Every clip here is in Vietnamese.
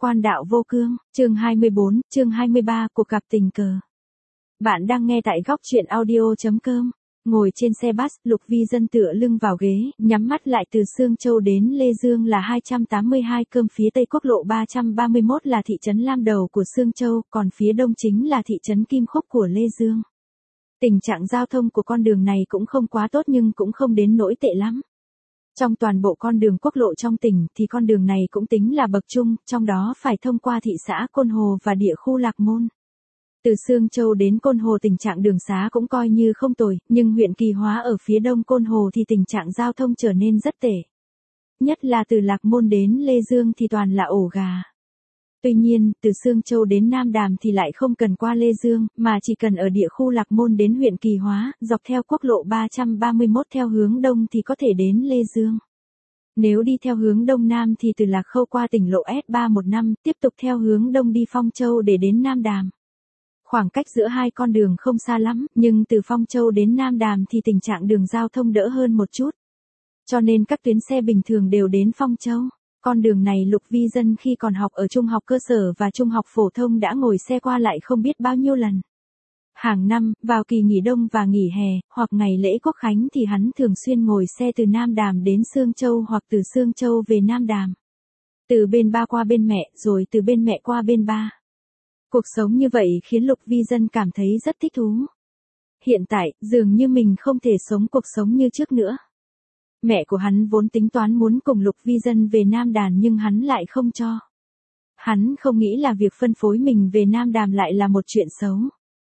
Quan đạo vô cương, chương 24, chương 23, cuộc gặp tình cờ. Bạn đang nghe tại góc truyện audio.com. Ngồi trên xe bus, Lục Vi Dân tựa lưng vào ghế, nhắm mắt lại. Từ Sương Châu đến Lê Dương là 282 km, phía tây quốc lộ 331 là thị trấn Lam Đầu của Sương Châu, còn phía đông chính là thị trấn Kim Khúc của Lê Dương. Tình trạng giao thông của con đường này cũng không quá tốt nhưng cũng không đến nỗi tệ lắm. Trong toàn bộ con đường quốc lộ trong tỉnh thì con đường này cũng tính là bậc trung, trong đó phải thông qua thị xã Côn Hồ và địa khu Lạc Môn. Từ Sương Châu đến Côn Hồ tình trạng đường xá cũng coi như không tồi, nhưng huyện Kỳ Hóa ở phía đông Côn Hồ thì tình trạng giao thông trở nên rất tệ. Nhất là từ Lạc Môn đến Lê Dương thì toàn là ổ gà. Tuy nhiên, từ Sương Châu đến Nam Đàm thì lại không cần qua Lê Dương, mà chỉ cần ở địa khu Lạc Môn đến huyện Kỳ Hóa, dọc theo quốc lộ 331 theo hướng đông thì có thể đến Lê Dương. Nếu đi theo hướng đông nam thì từ Lạc Khâu qua tỉnh lộ S315, tiếp tục theo hướng đông đi Phong Châu để đến Nam Đàm. Khoảng cách giữa hai con đường không xa lắm, nhưng từ Phong Châu đến Nam Đàm thì tình trạng đường giao thông đỡ hơn một chút. Cho nên các tuyến xe bình thường đều đến Phong Châu. Con đường này Lục Vi Dân khi còn học ở trung học cơ sở và trung học phổ thông đã ngồi xe qua lại không biết bao nhiêu lần. Hàng năm, vào kỳ nghỉ đông và nghỉ hè, hoặc ngày lễ Quốc Khánh thì hắn thường xuyên ngồi xe từ Nam Đàm đến Sương Châu hoặc từ Sương Châu về Nam Đàm. Từ bên ba qua bên mẹ, rồi từ bên mẹ qua bên ba. Cuộc sống như vậy khiến Lục Vi Dân cảm thấy rất thích thú. Hiện tại, dường như mình không thể sống cuộc sống như trước nữa. Mẹ của hắn vốn tính toán muốn cùng Lục Vi Dân về Nam Đàn nhưng hắn lại không cho. Hắn không nghĩ là việc phân phối mình về Nam Đàm lại là một chuyện xấu.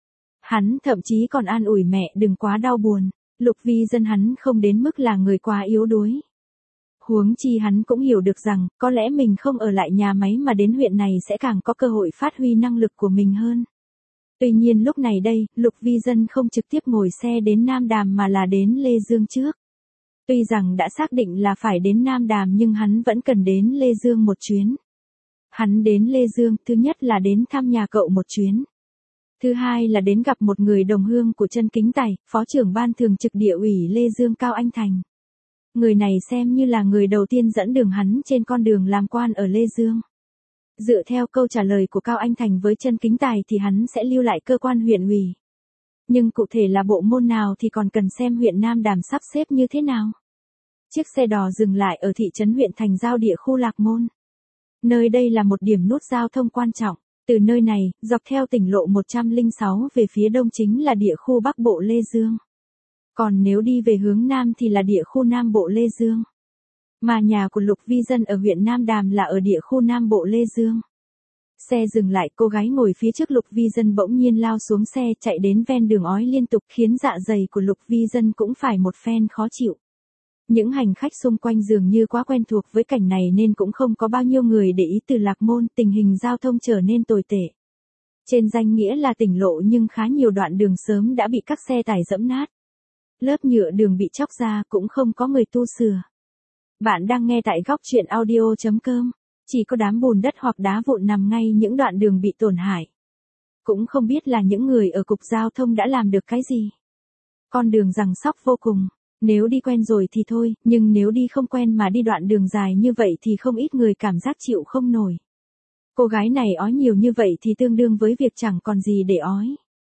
Hắn thậm chí còn an ủi mẹ đừng quá đau buồn, Lục Vi Dân hắn không đến mức là người quá yếu đuối. Huống chi hắn cũng hiểu được rằng, có lẽ mình không ở lại nhà máy mà đến huyện này sẽ càng có cơ hội phát huy năng lực của mình hơn. Tuy nhiên lúc này đây, Lục Vi Dân không trực tiếp ngồi xe đến Nam Đàm mà là đến Lê Dương trước. Tuy rằng đã xác định là phải đến Nam Đàm nhưng hắn vẫn cần đến Lê Dương một chuyến. Hắn đến Lê Dương, thứ nhất là đến thăm nhà cậu một chuyến. Thứ hai là đến gặp một người đồng hương của Trân Kính Tài, phó trưởng ban thường trực địa ủy Lê Dương Cao Anh Thành. Người này xem như là người đầu tiên dẫn đường hắn trên con đường làm quan ở Lê Dương. Dựa theo câu trả lời của Cao Anh Thành với Trân Kính Tài thì hắn sẽ lưu lại cơ quan huyện ủy. Nhưng cụ thể là bộ môn nào thì còn cần xem huyện Nam Đàm sắp xếp như thế nào. Chiếc xe đò dừng lại ở thị trấn huyện Thành Giao địa khu Lạc Môn. Nơi đây là một điểm nút giao thông quan trọng. Từ nơi này, dọc theo tỉnh lộ 106 về phía đông chính là địa khu Bắc Bộ Lê Dương. Còn nếu đi về hướng Nam thì là địa khu Nam Bộ Lê Dương. Mà nhà của Lục Vi Dân ở huyện Nam Đàm là ở địa khu Nam Bộ Lê Dương. Xe dừng lại, cô gái ngồi phía trước Lục Vi Dân bỗng nhiên lao xuống xe chạy đến ven đường ói liên tục khiến dạ dày của Lục Vi Dân cũng phải một phen khó chịu. Những hành khách xung quanh dường như quá quen thuộc với cảnh này nên cũng không có bao nhiêu người để ý. Từ Lạc Môn, tình hình giao thông trở nên tồi tệ. Trên danh nghĩa là tỉnh lộ nhưng khá nhiều đoạn đường sớm đã bị các xe tải dẫm nát. Lớp nhựa đường bị chóc ra cũng không có người tu sửa. Bạn đang nghe tại góc truyện audio.com. Chỉ có đám bùn đất hoặc đá vụn nằm ngay những đoạn đường bị tổn hại. Cũng không biết là những người ở cục giao thông đã làm được cái gì. Con đường giằng xóc vô cùng. Nếu đi quen rồi thì thôi, nhưng nếu đi không quen mà đi đoạn đường dài như vậy thì không ít người cảm giác chịu không nổi. Cô gái này ói nhiều như vậy thì tương đương với việc chẳng còn gì để ói.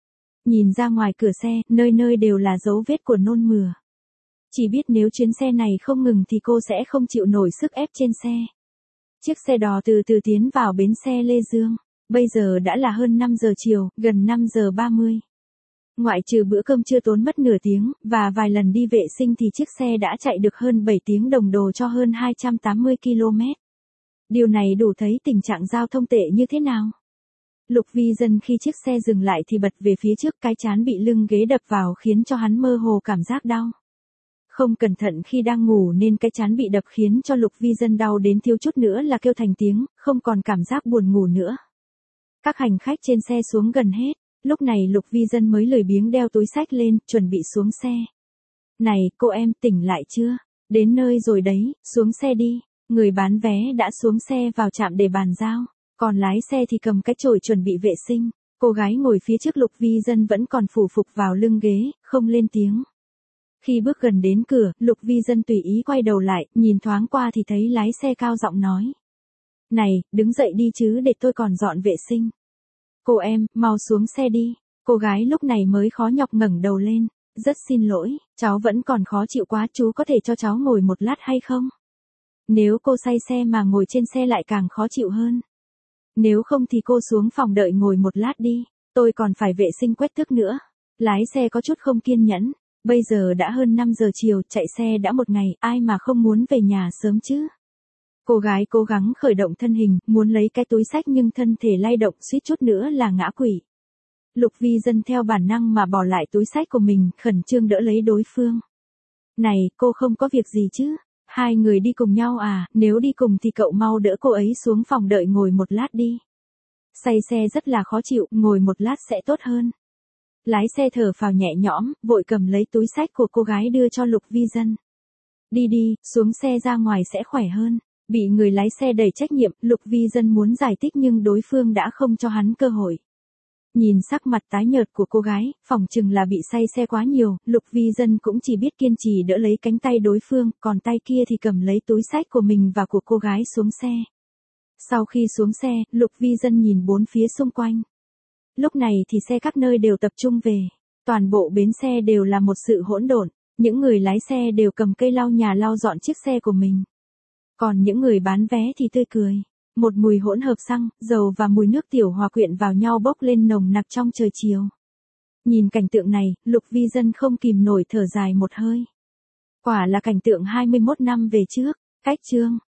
Nhìn ra ngoài cửa xe, nơi nơi đều là dấu vết của nôn mửa. Chỉ biết nếu chuyến xe này không ngừng thì cô sẽ không chịu nổi sức ép trên xe. Chiếc xe đò từ từ tiến vào bến xe Lê Dương. Bây giờ đã là hơn 5 giờ chiều, gần 5 giờ 30. Ngoại trừ bữa cơm trưa tốn mất nửa tiếng, và vài lần đi vệ sinh thì chiếc xe đã chạy được hơn 7 tiếng đồng hồ cho hơn 280 km. Điều này đủ thấy tình trạng giao thông tệ như thế nào. Lục Vi Dân khi chiếc xe dừng lại thì bật về phía trước, cái trán bị lưng ghế đập vào khiến cho hắn mơ hồ cảm giác đau. Không cẩn thận khi đang ngủ nên cái trán bị đập khiến cho Lục Vi Dân đau đến thiếu chút nữa là kêu thành tiếng, không còn cảm giác buồn ngủ nữa. Các hành khách trên xe xuống gần hết. Lúc này Lục Vi Dân mới lười biếng đeo túi xách lên, chuẩn bị xuống xe. Này, cô em, tỉnh lại chưa? Đến nơi rồi đấy, xuống xe đi. Người bán vé đã xuống xe vào trạm để bàn giao. Còn lái xe thì cầm cái chổi chuẩn bị vệ sinh. Cô gái ngồi phía trước Lục Vi Dân vẫn còn phủ phục vào lưng ghế, không lên tiếng. Khi bước gần đến cửa, Lục Vi Dân tùy ý quay đầu lại, nhìn thoáng qua thì thấy lái xe cao giọng nói. Này, đứng dậy đi chứ để tôi còn dọn vệ sinh. Cô em, mau xuống xe đi. Cô gái lúc này mới khó nhọc ngẩng đầu lên. Rất xin lỗi, cháu vẫn còn khó chịu quá, chú có thể cho cháu ngồi một lát hay không? Nếu cô say xe mà ngồi trên xe lại càng khó chịu hơn. Nếu không thì cô xuống phòng đợi ngồi một lát đi, tôi còn phải vệ sinh quét tước nữa. Lái xe có chút không kiên nhẫn, bây giờ đã hơn 5 giờ chiều, chạy xe đã một ngày, ai mà không muốn về nhà sớm chứ. Cô gái cố gắng khởi động thân hình, muốn lấy cái túi xách nhưng thân thể lay động suýt chút nữa là ngã quỵ. Lục Vi Dân theo bản năng mà bỏ lại túi xách của mình, khẩn trương đỡ lấy đối phương. Này, cô không có việc gì chứ? Hai người đi cùng nhau à, nếu đi cùng thì cậu mau đỡ cô ấy xuống phòng đợi ngồi một lát đi. Say xe rất là khó chịu, ngồi một lát sẽ tốt hơn. Lái xe thở phào nhẹ nhõm, vội cầm lấy túi xách của cô gái đưa cho Lục Vi Dân. Đi đi, xuống xe ra ngoài sẽ khỏe hơn. Bị người lái xe đẩy trách nhiệm, Lục Vi Dân muốn giải thích nhưng đối phương đã không cho hắn cơ hội. Nhìn sắc mặt tái nhợt của cô gái, phỏng chừng là bị say xe quá nhiều, Lục Vi Dân cũng chỉ biết kiên trì đỡ lấy cánh tay đối phương, còn tay kia thì cầm lấy túi xách của mình và của cô gái xuống xe. Sau khi xuống xe, Lục Vi Dân nhìn bốn phía xung quanh. Lúc này thì xe các nơi đều tập trung về. Toàn bộ bến xe đều là một sự hỗn độn, những người lái xe đều cầm cây lau nhà lau dọn chiếc xe của mình. Còn những người bán vé thì tươi cười. Một mùi hỗn hợp xăng, dầu và mùi nước tiểu hòa quyện vào nhau bốc lên nồng nặc trong trời chiều. Nhìn cảnh tượng này, Lục Vi Dân không kìm nổi thở dài một hơi. Quả là cảnh tượng 21 năm về trước. Cách chương